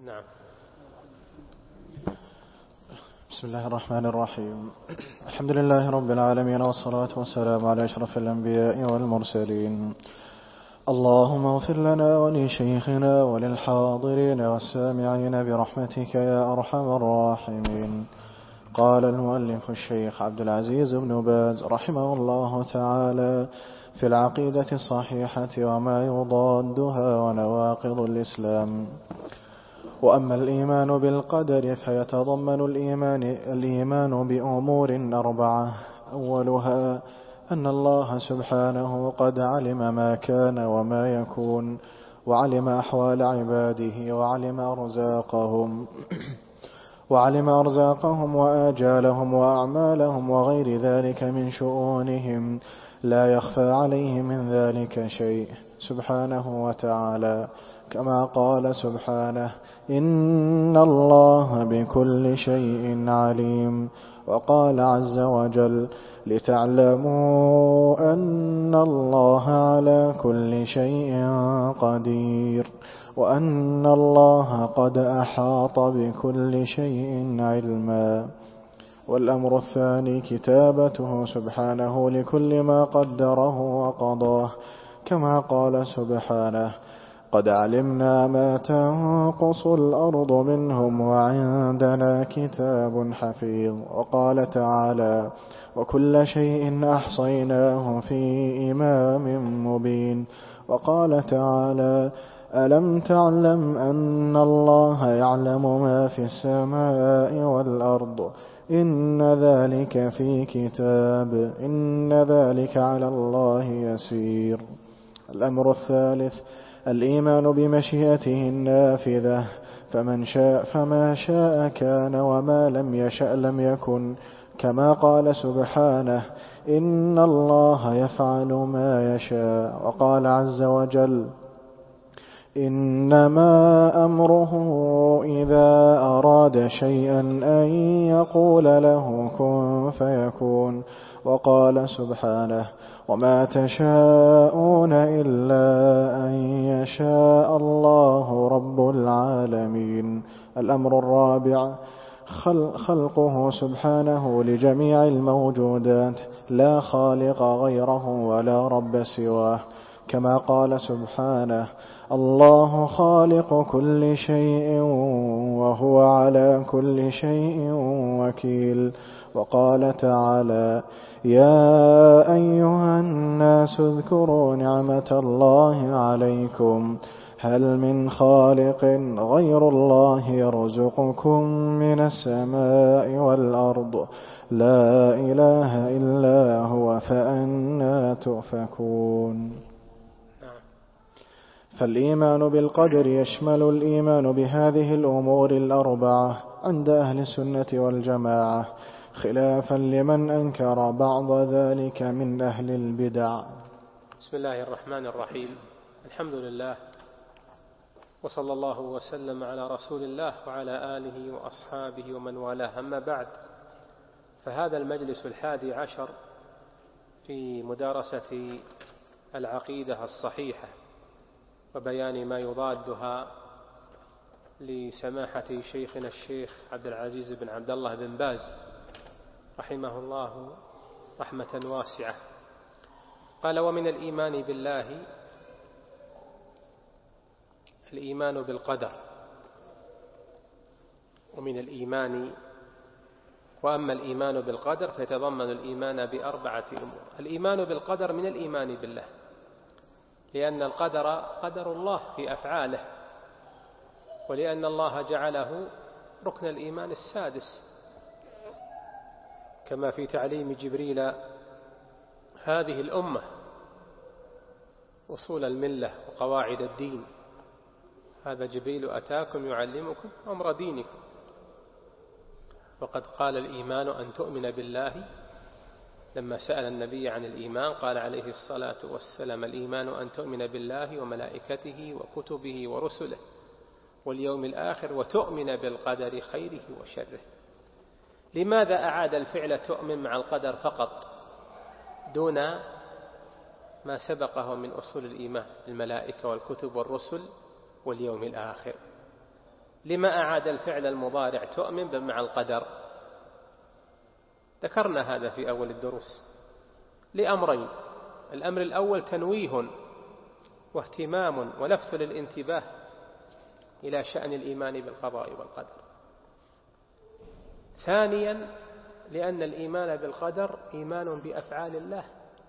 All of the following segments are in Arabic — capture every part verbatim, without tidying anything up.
نعم. بسم الله الرحمن الرحيم. الحمد لله رب العالمين، والصلاة والسلام على أشرف الأنبياء والمرسلين. اللهم اغفر لنا ولشيخنا وللحاضرين والسامعين برحمتك يا أرحم الراحمين. قال المؤلف الشيخ عبد العزيز بن باز رحمه الله تعالى في العقيدة الصحيحة وما يضادها ونواقض الإسلام: وأما الإيمان بالقدر فيتضمن الإيمان, الإيمان بأمور أربعة: أولها أن الله سبحانه قد علم ما كان وما يكون، وعلم أحوال عباده، وعلم أرزاقهم وعلم أرزاقهم وآجالهم وأعمالهم وغير ذلك من شؤونهم، لا يخفى عليه من ذلك شيء سبحانه وتعالى، كما قال سبحانه: إن الله بكل شيء عليم. وقال عز وجل: لتعلموا أن الله على كل شيء قدير، وأن الله قد أحاط بكل شيء علما. والأمر الثاني كتابته سبحانه لكل ما قدره وقضاه، كما قال سبحانه: قد علمنا ما تنقص الأرض منهم وعندنا كتاب حفيظ. وقال تعالى: وكل شيء أحصيناه في إمام مبين. وقال تعالى: ألم تعلم أن الله يعلم ما في السماء والأرض، إن ذلك في كتاب، إن ذلك على الله يسير. الأمر الثالث الإيمان بمشيئته النافذة، فمن شاء فما شاء كان، وما لم يشأ لم يكن، كما قال سبحانه: إن الله يفعل ما يشاء. وقال عز وجل: إنما أمره إذا أراد شيئا أن يقول له كن فيكون. وقال سبحانه: وما تشاءون إلا أن يشاء الله رب العالمين. الأمر الرابع خلقه سبحانه لجميع الموجودات، لا خالق غيره ولا رب سواه، كما قال سبحانه: الله خالق كل شيء وهو على كل شيء وكيل. وقال تعالى: يا أيها الناس اذكروا نعمة الله عليكم، هل من خالق غير الله يرزقكم من السماء والأرض، لا إله إلا هو، فأنى تؤفكون. فالإيمان بالقدر يشمل الإيمان بهذه الأمور الأربعة عند أهل السنة والجماعة، خلافا لمن أنكر بعض ذلك من أهل البدع. بسم الله الرحمن الرحيم. الحمد لله، وصلى الله وسلم على رسول الله وعلى آله وأصحابه ومن والاه. أما بعد، فهذا المجلس الحادي عشر في مدارسة العقيدة الصحيحة وبيان ما يضادها لسماحة شيخنا الشيخ عبد العزيز بن عبد الله بن باز رحمه الله رحمة واسعة. قال: ومن الإيمان بالله الإيمان بالقدر. ومن الإيمان وأما الإيمان بالقدر فيتضمن الإيمان بأربعة أمور. الإيمان بالقدر من الإيمان بالله، لأن القدر قدر الله في أفعاله، ولأن الله جعله ركن الإيمان السادس، كما في تعليم جبريل هذه الأمة أصول الملة وقواعد الدين: هذا جبريل أتاكم يعلمكم أمر دينكم. وقد قال: الإيمان أن تؤمن بالله. لما سأل النبي عن الإيمان قال عليه الصلاة والسلام: الإيمان أن تؤمن بالله وملائكته وكتبه ورسله واليوم الآخر وتؤمن بالقدر خيره وشره. لماذا أعاد الفعل تؤمن مع القدر فقط دون ما سبقه من أصول الإيمان: الملائكة والكتب والرسل واليوم الآخر؟ لما أعاد الفعل المضارع تؤمن مع القدر؟ ذكرنا هذا في أول الدروس لأمرين: الأمر الأول تنويه واهتمام ولفت للانتباه إلى شأن الإيمان بالقضاء والقدر. ثانيا لأن الإيمان بالقدر إيمان بأفعال الله،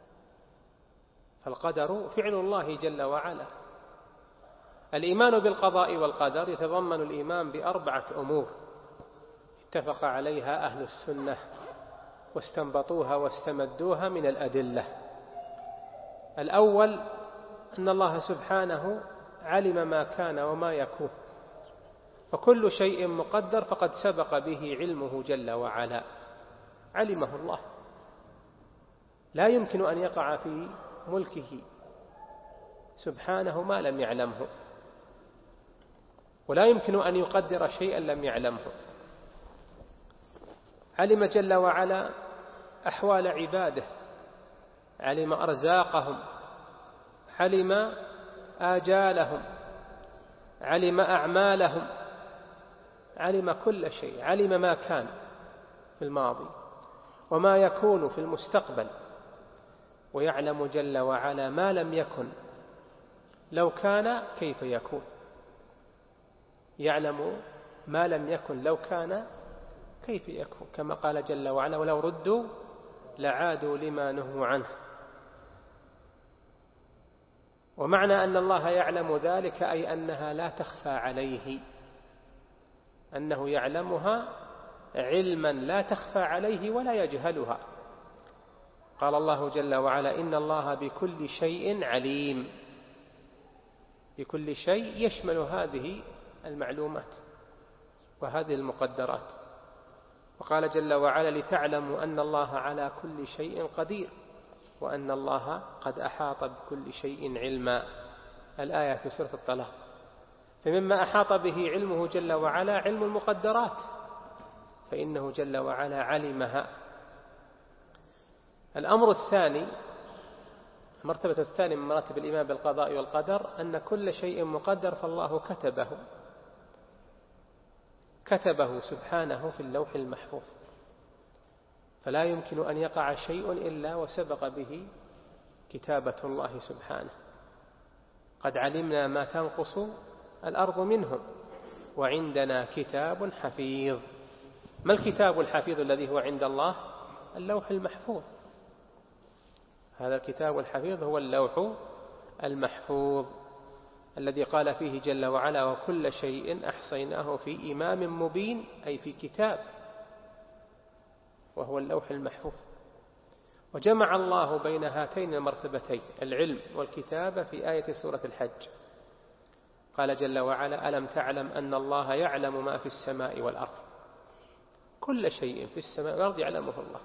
فالقدر فعل الله جل وعلا. الإيمان بالقضاء والقدر يتضمن الإيمان بأربعة أمور اتفق عليها أهل السنة واستنبطوها واستمدوها من الأدلة. الأول أن الله سبحانه علم ما كان وما يكون، فكل شيء مقدر فقد سبق به علمه جل وعلا، علمه الله، لا يمكن أن يقع في ملكه سبحانه ما لم يعلمه، ولا يمكن أن يقدر شيئا لم يعلمه. علم جل وعلا أحوال عباده، علم أرزاقهم، علم آجالهم، علم أعمالهم، علم كل شيء، علم ما كان في الماضي وما يكون في المستقبل، ويعلم جل وعلا ما لم يكن لو كان كيف يكون، يعلم ما لم يكن لو كان كيف يكون، كما قال جل وعلا: ولو ردوا لعادوا لما نهوا عنه. ومعنى أن الله يعلم ذلك أي أنها لا تخفى عليه، أنه يعلمها علما لا تخفى عليه ولا يجهلها. قال الله جل وعلا: إن الله بكل شيء عليم. بكل شيء يشمل هذه المعلومات وهذه المقدرات. وقال جل وعلا: لتعلموا أن الله على كل شيء قدير وأن الله قد أحاط بكل شيء علما. الآية في سورة الطلاق. فمما أحاط به علمه جل وعلا علم المقدرات، فإنه جل وعلا علمها. الأمر الثاني، المرتبة الثانية من مراتب الإيمان بالقضاء والقدر، أن كل شيء مقدر فالله كتبه كتبه سبحانه في اللوح المحفوظ، فلا يمكن أن يقع شيء إلا وسبق به كتابة الله سبحانه. قد علمنا ما تنقص الأرض منهم وعندنا كتاب حفيظ. ما الكتاب الحفيظ الذي هو عند الله؟ اللوح المحفوظ. هذا الكتاب الحفيظ هو اللوح المحفوظ الذي قال فيه جل وعلا: وكل شيء أحصيناه في إمام مبين، أي في كتاب، وهو اللوح المحفوظ. وجمع الله بين هاتين المرتبتين العلم والكتابة في آية سورة الحج. قال جل وعلا: ألم تعلم أن الله يعلم ما في السماء والأرض. كل شيء في السماء والأرض يعلمه الله،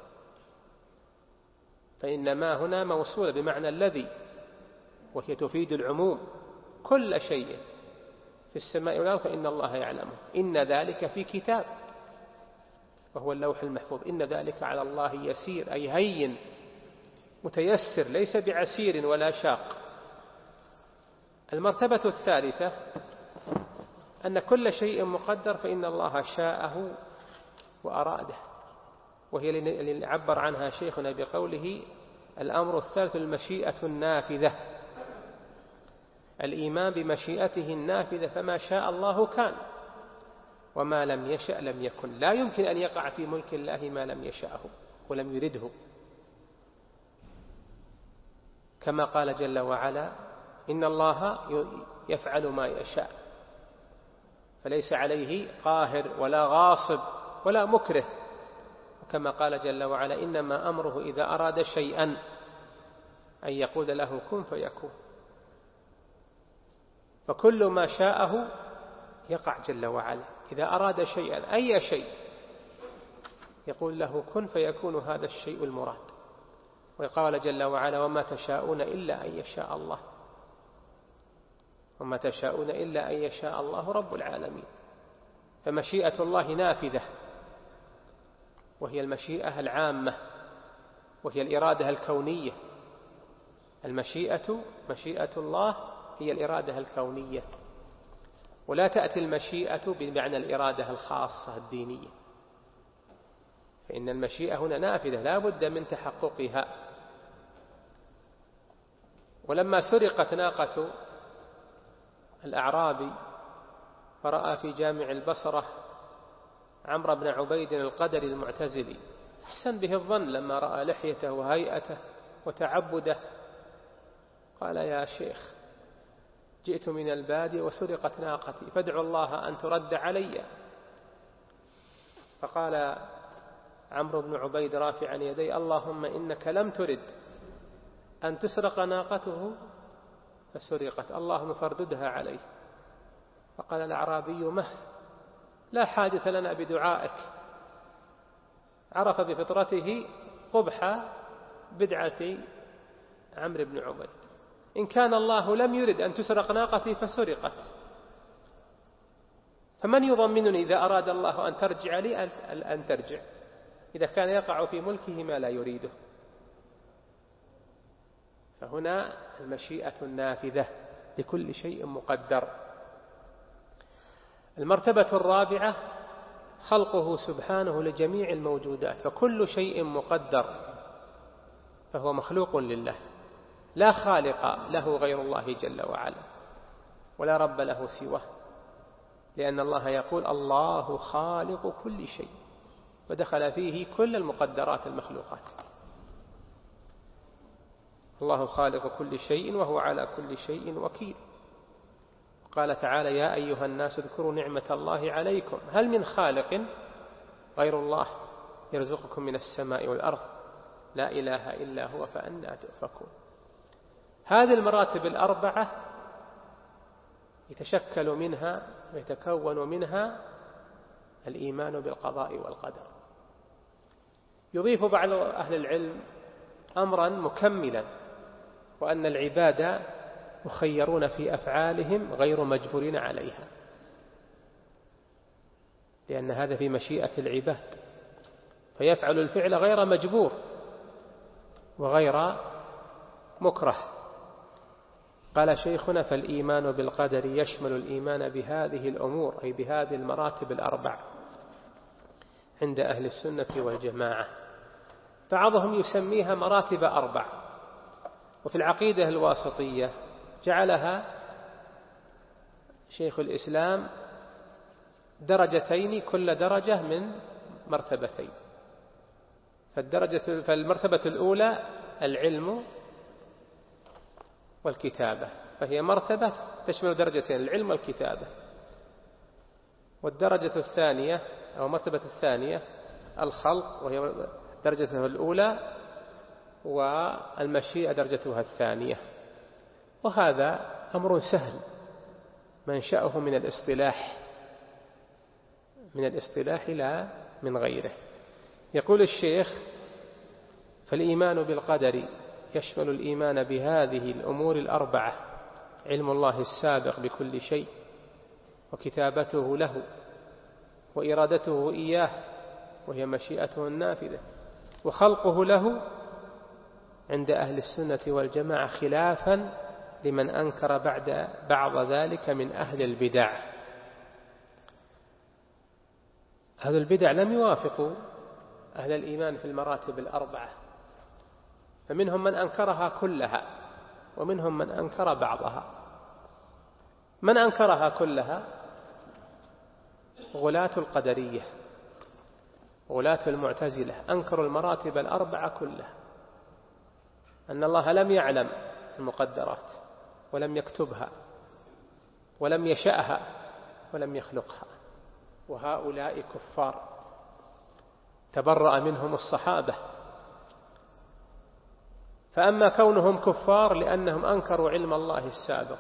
فإن ما هنا موصولة بمعنى الذي، وهي تفيد العموم. كل شيء في السماء والأرض فإن الله يعلمه. إن ذلك في كتاب، وهو اللوح المحفوظ. إن ذلك على الله يسير، أي هين متيسر، ليس بعسير ولا شاق. المرتبة الثالثة أن كل شيء مقدر فإن الله شاءه وأراده، وهي اللي عبر عنها شيخنا بقوله: الأمر الثالث المشيئة النافذة، الإيمان بمشيئته النافذة، فما شاء الله كان وما لم يشأ لم يكن. لا يمكن أن يقع في ملك الله ما لم يشأه ولم يرده، كما قال جل وعلا: إن الله يفعل ما يشاء، فليس عليه قاهر ولا غاصب ولا مكره. وكما قال جل وعلا: إنما أمره إذا أراد شيئا أن يقول له كن فيكون. فكل ما شاءه يقع جل وعلا. إذا أراد شيئا أي شيء يقول له كن فيكون هذا الشيء المراد. وقال جل وعلا: وما تشاءون إلا أن يشاء الله، وما تشاءون إلا أن يشاء الله رب العالمين. فمشيئة الله نافذة، وهي المشيئة العامة، وهي الإرادة الكونية. المشيئة مشيئة الله هي الإرادة الكونية. ولا تأتي المشيئة بمعنى الإرادة الخاصة الدينية، فإن المشيئة هنا نافذة لا بد من تحققها. ولما سرقت ناقة الأعرابي فرأى في جامع البصرة عمرو بن عبيد القدري المعتزلي، أحسن به الظن لما رأى لحيته وهيئته وتعبده، قال: يا شيخ، جئت من البادية وسرقت ناقتي فادعوا الله أن ترد علي. فقال عمرو بن عبيد رافعا يديه: اللهم إنك لم ترد أن تسرق ناقته فسرقت، اللهم فارددها عليه. فقال الأعرابي: مه، لا حاجة لنا بدعائك. عرف بفطرته قبح بدعة عمرو بن عبيد. إن كان الله لم يرد أن تسرق ناقتي فسرقت، فمن يضمنني إذا أراد الله أن ترجع لي أن ترجع، إذا كان يقع في ملكه ما لا يريده. فهنا المشيئة النافذة لكل شيء مقدر. المرتبة الرابعة خلقه سبحانه لجميع الموجودات، فكل شيء مقدر فهو مخلوق لله، لا خالق له غير الله جل وعلا، ولا رب له سواه، لأن الله يقول: الله خالق كل شيء، ودخل فيه كل المقدرات المخلوقات. الله خالق كل شيء وهو على كل شيء وكيل. قال تعالى: يا أيها الناس اذكروا نعمة الله عليكم هل من خالق غير الله يرزقكم من السماء والأرض لا إله إلا هو فأنى تؤفكون. هذه المراتب الأربعة يتشكل منها ويتكون منها الإيمان بالقضاء والقدر. يضيف بعض أهل العلم أمرا مكملا، وأن العباد مخيرون في أفعالهم غير مجبورين عليها، لأن هذا في مشيئة العباد، فيفعل الفعل غير مجبور وغير مكره. قال شيخنا: فالإيمان بالقدر يشمل الإيمان بهذه الأمور، أي بهذه المراتب الأربع عند أهل السنة والجماعة. بعضهم يسميها مراتب أربع، وفي العقيدة الواسطية جعلها شيخ الإسلام درجتين، كل درجة من مرتبتين. فالدرجة فالمرتبة الأولى العلم والكتابة، فهي مرتبة تشمل درجتين، العلم والكتابة. والدرجة الثانية أو مرتبة الثانية الخلق، وهي درجته الأولى، والمشيئة درجتها الثانية. وهذا أمر سهل منشأه من الاصطلاح من الاصطلاح لا من غيره. يقول الشيخ: فالإيمان بالقدر يشمل الإيمان بهذه الأمور الأربعة: علم الله السابق بكل شيء، وكتابته له، وإرادته إياه وهي مشيئته النافذة، وخلقه له عند أهل السنة والجماعة، خلافا لمن أنكر بعد بعض ذلك من أهل البدع. أهل البدع لم يوافقوا أهل الإيمان في المراتب الأربعة، فمنهم من أنكرها كلها ومنهم من أنكر بعضها. من أنكرها كلها غلاة القدرية، غلاة المعتزلة، أنكروا المراتب الأربعة كلها، أن الله لم يعلم المقدرات ولم يكتبها ولم يشأها ولم يخلقها، وهؤلاء كفار تبرأ منهم الصحابة. فأما كونهم كفار لأنهم أنكروا علم الله السابق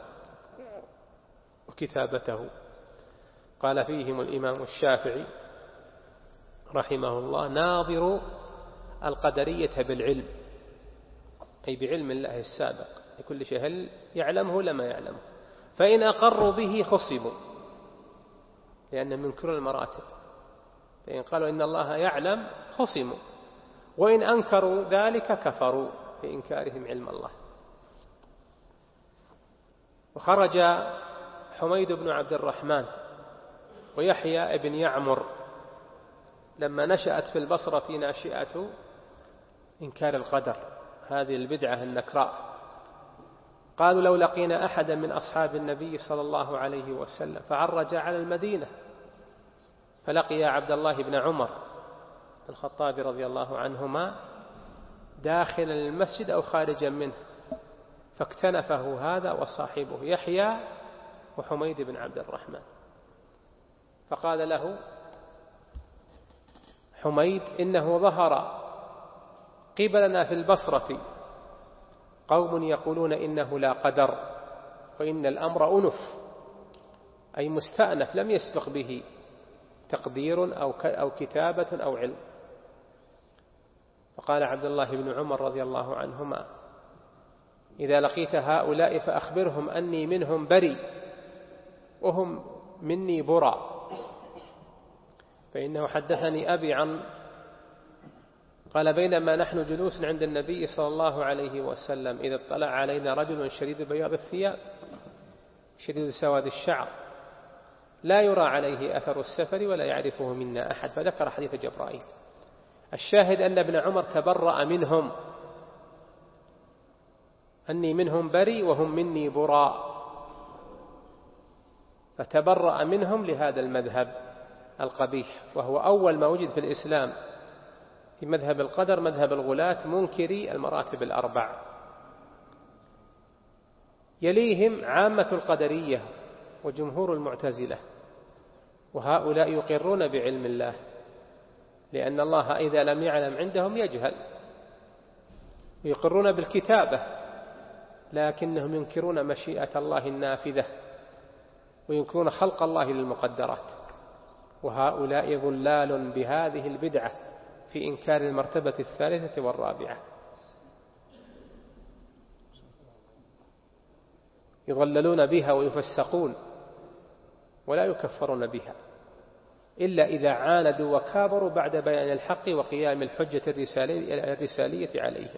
وكتابته. قال فيهم الإمام الشافعي رحمه الله: ناظروا القدرية بالعلم، أي بعلم الله السابق لكل شيء، هل يعلمه لما يعلمه، فإن أقروا به خصموا، لأن من كل المراتب، فإن قالوا إن الله يعلم خصموا، وإن أنكروا ذلك كفروا بإنكارهم علم الله. وخرج وحميد بن عبد الرحمن ويحيى بن يعمر لما نشأت في البصرة ناشئة إنكار القدر، هذه البدعة النكراء، قالوا لو لقينا أحدا من أصحاب النبي صلى الله عليه وسلم فعرج على المدينة فلقي عبد الله بن عمر الخطاب رضي الله عنهما داخل المسجد أو خارجا منه، فاكتنفه هذا وصاحبه يحيى وحميد بن عبد الرحمن، فقال له حميد إنه ظهر قبلنا في البصرة قوم يقولون إنه لا قدر وإن الأمر أنف، أي مستأنف لم يسبق به تقدير أو كتابة أو علم. فقال عبد الله بن عمر رضي الله عنهما إذا لقيت هؤلاء فأخبرهم أني منهم بري وهم مني برا، فإنه حدثني أبي عن قال بينما نحن جلوس عند النبي صلى الله عليه وسلم إذا اطلع علينا رجل شديد بياض الثياب شديد سواد الشعر لا يرى عليه أثر السفر ولا يعرفه منا أحد، فذكر حديث جبرائيل. الشاهد أن ابن عمر تبرأ منهم، أني منهم بري وهم مني براء، فتبرأ منهم لهذا المذهب القبيح، وهو أول ما وجد في الإسلام في مذهب القدر، مذهب الغلاة منكري المراتب الأربع. يليهم عامة القدرية وجمهور المعتزلة، وهؤلاء يقرون بعلم الله، لأن الله إذا لم يعلم عندهم يجهل، ويقرون بالكتابة لكنهم ينكرون مشيئة الله النافذة وينكرون خلق الله للمقدرات، وهؤلاء ضلال بهذه البدعة في إنكار المرتبة الثالثة والرابعة، يضللون بها ويفسقون ولا يكفرون بها إلا إذا عاندوا وكابروا بعد بيان الحق وقيام الحجة الرسالية عليهم.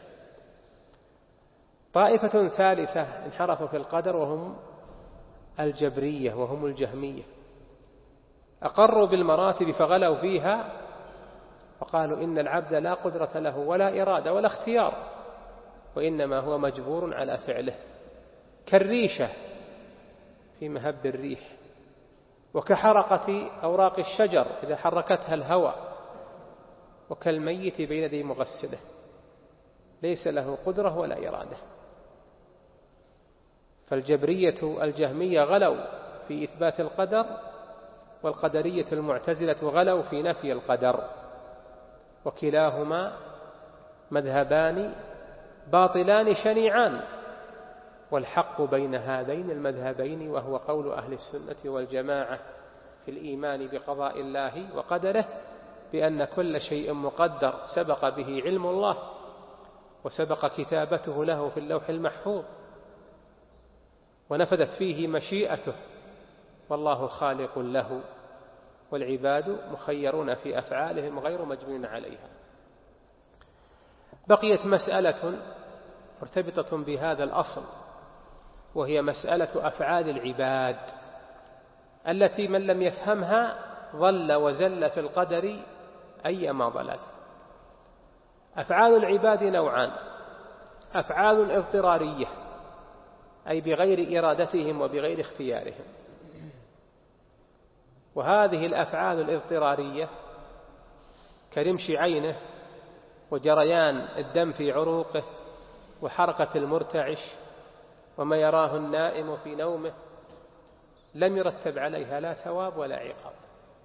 طائفة ثالثة انحرفوا في القدر وهم الجبرية وهم الجهمية، أقروا بالمراتب فغلوا فيها فقالوا إن العبد لا قدرة له ولا إرادة ولا اختيار، وإنما هو مجبور على فعله، كالريشة في مهب الريح، وكحرقة أوراق الشجر إذا حركتها الهوى، وكالميت بين يدي مغسله، ليس له قدرة ولا إرادة. فالجبرية الجهمية غلوا في إثبات القدر، والقدرية المعتزلة غلوا في نفي القدر، وكلاهما مذهبان باطلان شنيعان، والحق بين هذين المذهبين وهو قول أهل السنة والجماعة في الإيمان بقضاء الله وقدره، بأن كل شيء مقدر سبق به علم الله وسبق كتابته له في اللوح المحفوظ ونفذت فيه مشيئته، والله خالق له، والعباد مخيرون في أفعالهم غير مجبورين عليها. بقيت مسألة مرتبطة بهذا الأصل، وهي مسألة أفعال العباد التي من لم يفهمها ضل وزل في القدر أيما ضلل. أفعال العباد نوعان: أفعال اضطرارية أي بغير إرادتهم وبغير اختيارهم، وهذه الأفعال الاضطرارية كرمش عينه وجريان الدم في عروقه وحركة المرتعش وما يراه النائم في نومه لم يرتب عليها لا ثواب ولا عقاب،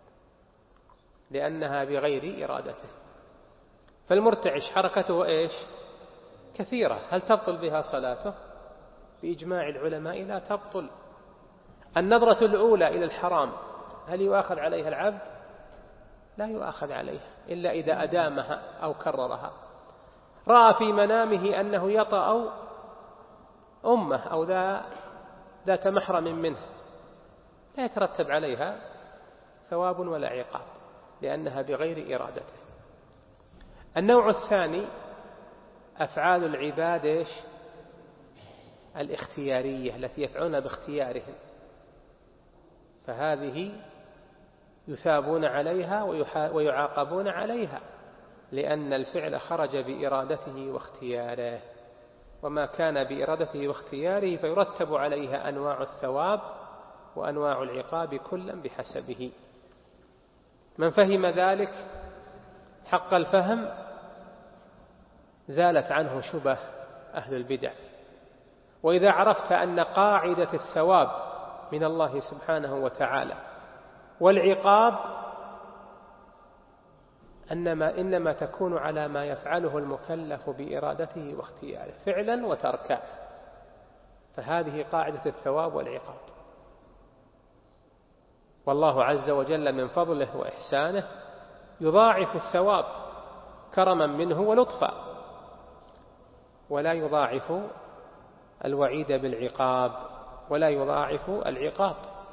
لأنها بغير إرادته. فالمرتعش حركته إيش؟ كثيرة، هل تبطل بها صلاته؟ بإجماع العلماء لا تبطل. النظرة الأولى إلى الحرام هل يؤاخذ عليها العبد؟ لا يؤاخذ عليها إلا إذا أدامها أو كررها. رأى في منامه أنه يطأ أمه أو ذات محرم منه، لا يترتب عليها ثواب ولا عقاب لأنها بغير إرادته. النوع الثاني أفعال العباد إيش؟ الاختيارية التي يفعلون باختيارهم، فهذه يثابون عليها ويعاقبون عليها، لأن الفعل خرج بإرادته واختياره، وما كان بإرادته واختياره فيرتب عليها أنواع الثواب وأنواع العقاب كلا بحسبه. من فهم ذلك حق الفهم زالت عنه شبه أهل البدع. وإذا عرفت أن قاعدة الثواب من الله سبحانه وتعالى والعقاب إنما, إنما تكون على ما يفعله المكلف بإرادته واختياره فعلا وتركا، فهذه قاعدة الثواب والعقاب. والله عز وجل من فضله وإحسانه يضاعف الثواب كرما منه ولطفا، ولا يضاعف الوعيد بالعقاب ولا يضاعف العقاب.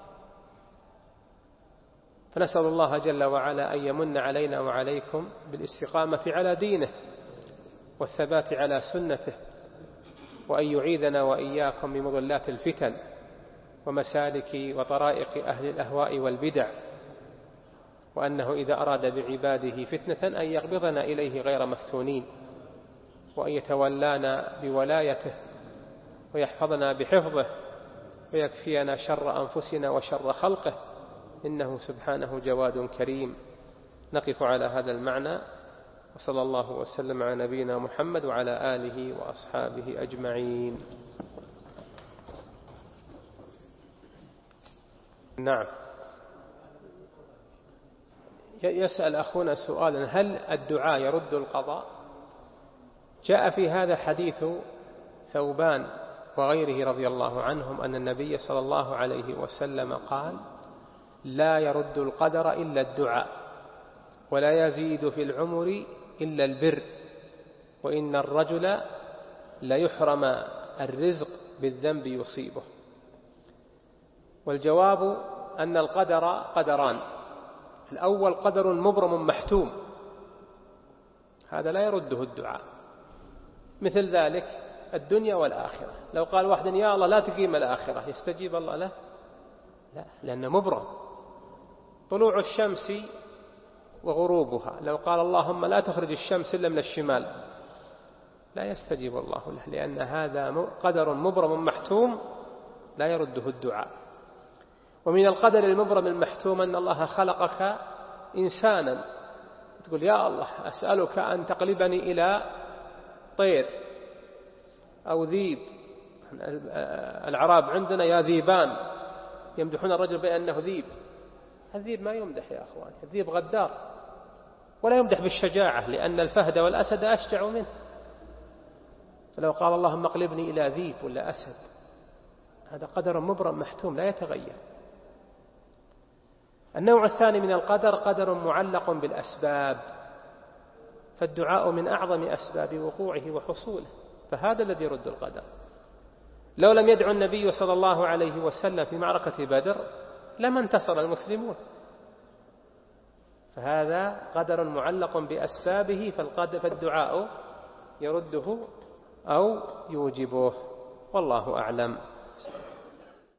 فنسأل الله جل وعلا أن يمن علينا وعليكم بالاستقامة على دينه والثبات على سنته، وأن يعيذنا وإياكم بمضلات الفتن ومسالك وطرائق أهل الأهواء والبدع، وأنه إذا أراد بعباده فتنة أن يقبضنا إليه غير مفتونين، وأن يتولانا بولايته ويحفظنا بحفظه ويكفينا شر أنفسنا وشر خلقه، إنه سبحانه جواد كريم. نقف على هذا المعنى، وصلى الله وسلم على نبينا محمد وعلى آله وأصحابه أجمعين. نعم، يسأل أخونا سؤالا: هل الدعاء يرد القضاء؟ جاء في هذا حديث ثوبان وغيره رضي الله عنهم أن النبي صلى الله عليه وسلم قال: لا يرد القدر إلا الدعاء، ولا يزيد في العمر إلا البر، وإن الرجل ليحرم الرزق بالذنب يصيبه. والجواب أن القدر قدران: الأول قدر مبرم محتوم، هذا لا يرده الدعاء، مثل ذلك الدنيا والآخرة. لو قال واحد: يا الله لا تقيم الآخرة، يستجيب الله له؟ لا، لأنه مبرم. طلوع الشمس وغروبها، لو قال اللهم لا تخرج الشمس إلا من الشمال، لا يستجيب الله له، لأن هذا قدر مبرم محتوم لا يرده الدعاء. ومن القدر المبرم المحتوم أن الله خلقك إنسانا، تقول: يا الله أسألك أن تقلبني إلى طير أو ذيب. العرب عندنا يا ذيبان، يمدحون الرجل بأنه ذيب. الذيب ما يمدح يا أخوان، الذيب غدار، ولا يمدح بالشجاعة، لأن الفهد والأسد أشجع منه. فلو قال اللهم اقلبني إلى ذيب ولا أسد، هذا قدر مبرم محتوم لا يتغير. النوع الثاني من القدر قدر معلق بالأسباب، فالدعاء من أعظم أسباب وقوعه وحصوله، فهذا الذي يرد القدر. لو لم يدعو النبي صلى الله عليه وسلم في معركة بدر لما انتصر المسلمون، فهذا قدر معلق بأسبابه، فالدعاء يرده أو يوجبه، والله أعلم.